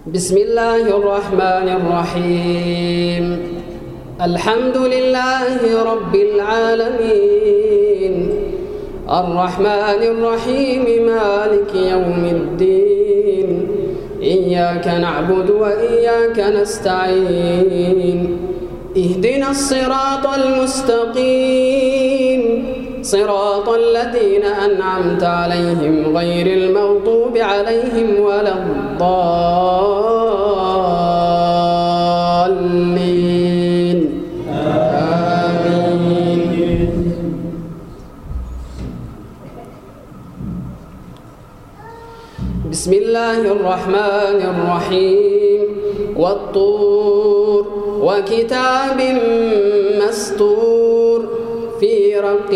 بسم الله الرحمن الرحيم. الحمد لله رب العالمين، الرحمن الرحيم، مالك يوم الدين. إياك نعبد وإياك نستعين. اهدنا الصراط المستقيم، صراط الذين أنعمت عليهم غير المغضوب عليهم ولا الضالين. آمين. بسم الله الرحمن الرحيم. والطور وكتاب مسطور في رق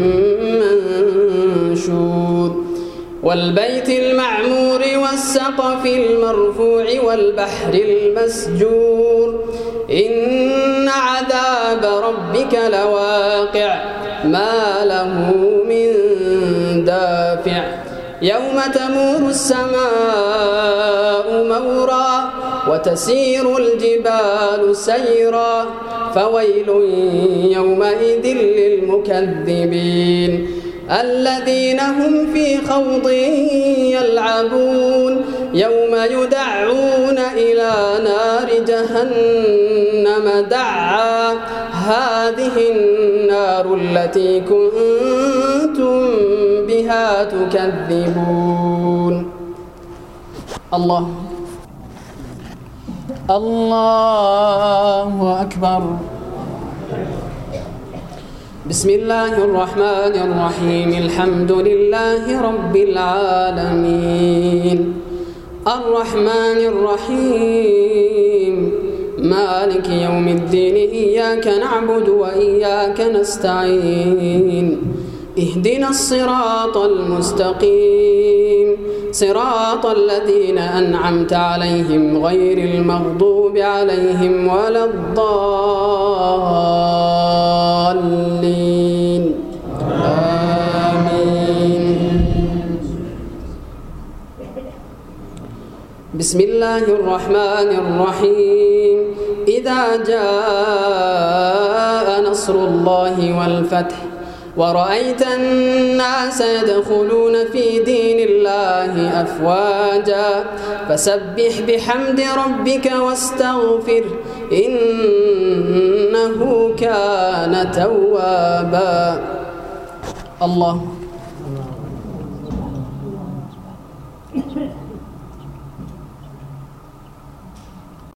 منشور، والبيت المعمور والسقف المرفوع والبحر المسجور. إن عذاب ربك لواقع، ما له من دافع. يوم تمور السماء مورا وتسير الجبال سيرا، فويل يومئذ للمكذبين الذين هم في خوض يلعبون. يوم يدعون إلى نار جهنم دعا، هذه النار التي كنتم بها تكذبون. الله أكبر. بسم الله الرحمن الرحيم. الحمد لله رب العالمين، الرحمن الرحيم، مالك يوم الدين. إياك نعبد وإياك نستعين. اهدنا الصراط المستقيم، صراط الذين أنعمت عليهم غير المغضوب عليهم ولا الضالين. آمين. بسم الله الرحمن الرحيم. إذا جاء نصر الله والفتح ورأيت الناس يدخلون في دين الله أفواجا، فسبح بحمد ربك واستغفر، إنه كان توابا. الله